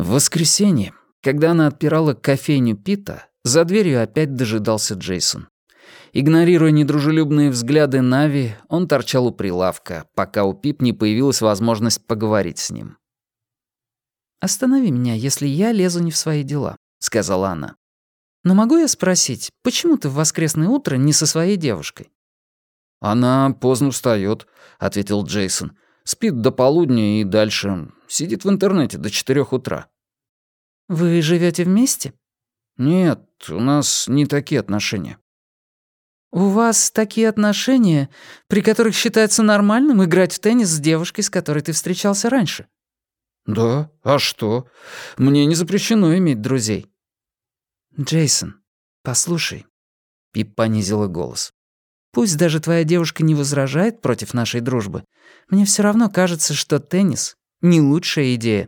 В воскресенье, когда она отпирала кофейню Пита, за дверью опять дожидался Джейсон. Игнорируя недружелюбные взгляды Нави, он торчал у прилавка, пока у Пип не появилась возможность поговорить с ним. «Останови меня, если я лезу не в свои дела», — сказала она. «Но могу я спросить, почему ты в воскресное утро не со своей девушкой?» «Она поздно встаёт», — ответил Джейсон. «Спит до полудня и дальше. Сидит в интернете до 4 утра». «Вы живете вместе?» «Нет, у нас не такие отношения». «У вас такие отношения, при которых считается нормальным играть в теннис с девушкой, с которой ты встречался раньше?» «Да, а что? Мне не запрещено иметь друзей». «Джейсон, послушай», — Пип понизила голос. «Пусть даже твоя девушка не возражает против нашей дружбы, мне все равно кажется, что теннис — не лучшая идея».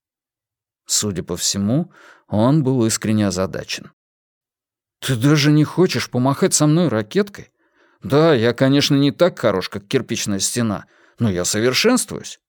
Судя по всему, он был искренне озадачен. «Ты даже не хочешь помахать со мной ракеткой? Да, я, конечно, не так хорош, как кирпичная стена, но я совершенствуюсь».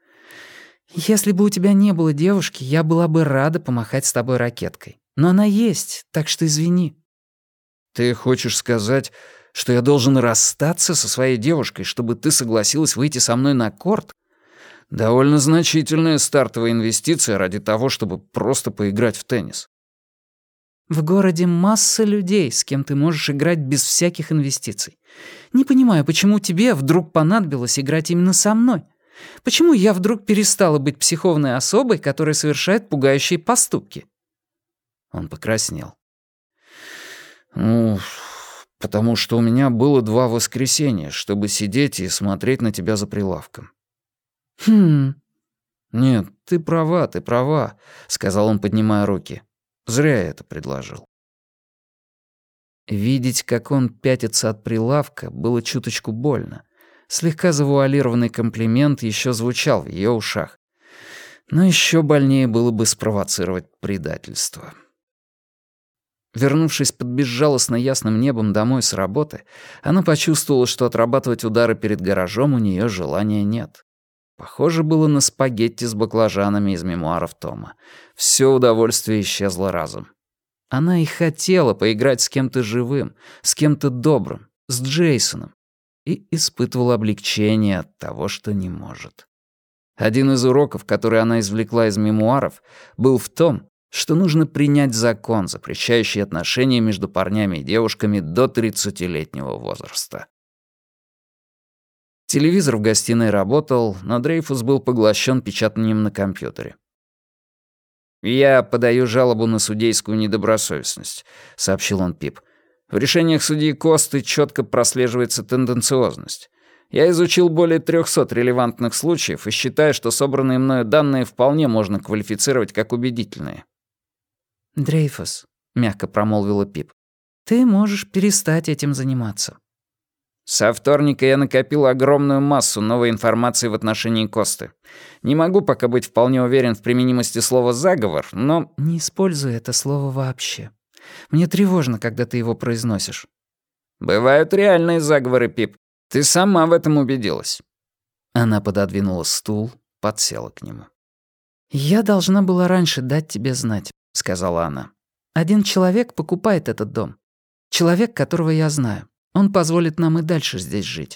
«Если бы у тебя не было девушки, я была бы рада помахать с тобой ракеткой. Но она есть, так что извини». «Ты хочешь сказать, что я должен расстаться со своей девушкой, чтобы ты согласилась выйти со мной на корт? Довольно значительная стартовая инвестиция ради того, чтобы просто поиграть в теннис». «В городе масса людей, с кем ты можешь играть без всяких инвестиций. Не понимаю, почему тебе вдруг понадобилось играть именно со мной? Почему я вдруг перестала быть психованной особой, которая совершает пугающие поступки?» Он покраснел. «Ну, потому что у меня было 2 воскресенья, чтобы сидеть и смотреть на тебя за прилавком». «Хм...» «Нет, ты права», — сказал он, поднимая руки. «Зря я это предложил». Видеть, как он пятится от прилавка, было чуточку больно. Слегка завуалированный комплимент еще звучал в ее ушах. Но еще больнее было бы спровоцировать предательство. Вернувшись под безжалостно ясным небом домой с работы, она почувствовала, что отрабатывать удары перед гаражом у нее желания нет. Похоже было на спагетти с баклажанами из мемуаров Тома. Все удовольствие исчезло разом. Она и хотела поиграть с кем-то живым, с кем-то добрым, с Джейсоном, и испытывала облегчение от того, что не может. Один из уроков, который она извлекла из мемуаров, был в том, что нужно принять закон, запрещающий отношения между парнями и девушками до 30-летнего возраста. Телевизор в гостиной работал, но Дрейфус был поглощен печатанием на компьютере. «Я подаю жалобу на судейскую недобросовестность», — сообщил он Пип. «В решениях судьи Косты четко прослеживается тенденциозность. Я изучил более 300 релевантных случаев и считаю, что собранные мною данные вполне можно квалифицировать как убедительные». «Дрейфус», — мягко промолвила Пип, — «ты можешь перестать этим заниматься». Со вторника я накопил огромную массу новой информации в отношении Косты. Не могу пока быть вполне уверен в применимости слова «заговор», но... «Не используй это слово вообще. Мне тревожно, когда ты его произносишь». «Бывают реальные заговоры, Пип. Ты сама в этом убедилась». Она пододвинула стул, подсела к нему. «Я должна была раньше дать тебе знать», — сказала она. «Один человек покупает этот дом. Человек, которого я знаю. Он позволит нам и дальше здесь жить».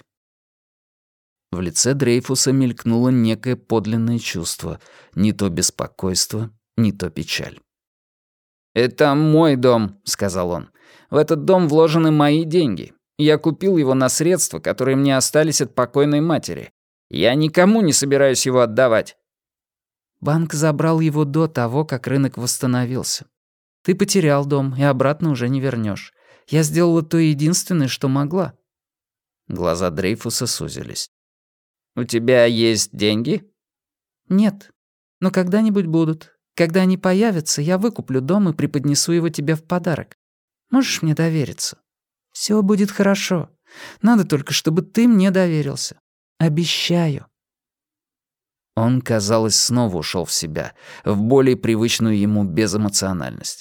В лице Дрейфуса мелькнуло некое подлинное чувство, не то беспокойство, не то печаль. «Это мой дом», — сказал он. «В этот дом вложены мои деньги. Я купил его на средства, которые мне остались от покойной матери. Я никому не собираюсь его отдавать». «Банк забрал его до того, как рынок восстановился. Ты потерял дом и обратно уже не вернешь. Я сделала то единственное, что могла». Глаза Дрейфуса сузились. «У тебя есть деньги?» «Нет. Но когда-нибудь будут. Когда они появятся, я выкуплю дом и преподнесу его тебе в подарок. Можешь мне довериться? Все будет хорошо. Надо только, чтобы ты мне доверился. Обещаю». Он, казалось, снова ушел в себя, в более привычную ему безэмоциональность.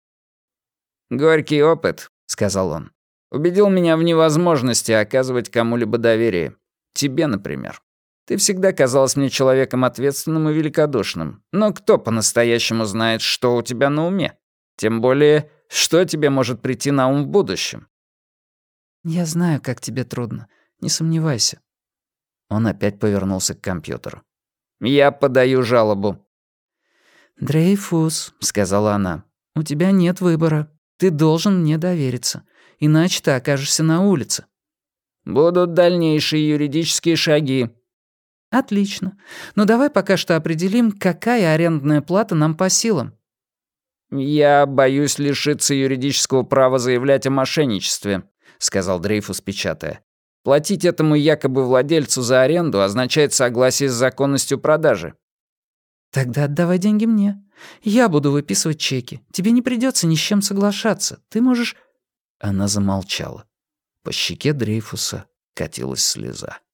«Горький опыт», — сказал он, — «убедил меня в невозможности оказывать кому-либо доверие. Тебе, например. Ты всегда казалась мне человеком ответственным и великодушным. Но кто по-настоящему знает, что у тебя на уме? Тем более, что тебе может прийти на ум в будущем?» «Я знаю, как тебе трудно. Не сомневайся». Он опять повернулся к компьютеру. «Я подаю жалобу». «Дрейфус», — сказала она, — «у тебя нет выбора. Ты должен мне довериться. Иначе ты окажешься на улице». «Будут дальнейшие юридические шаги». «Отлично. Но давай пока что определим, какая арендная плата нам по силам». «Я боюсь лишиться юридического права заявлять о мошенничестве», — сказал Дрейфус, печатая. «Платить этому якобы владельцу за аренду означает согласие с законностью продажи». «Тогда отдавай деньги мне. Я буду выписывать чеки. Тебе не придется ни с чем соглашаться. Ты можешь...» Она замолчала. По щеке Дрейфуса катилась слеза.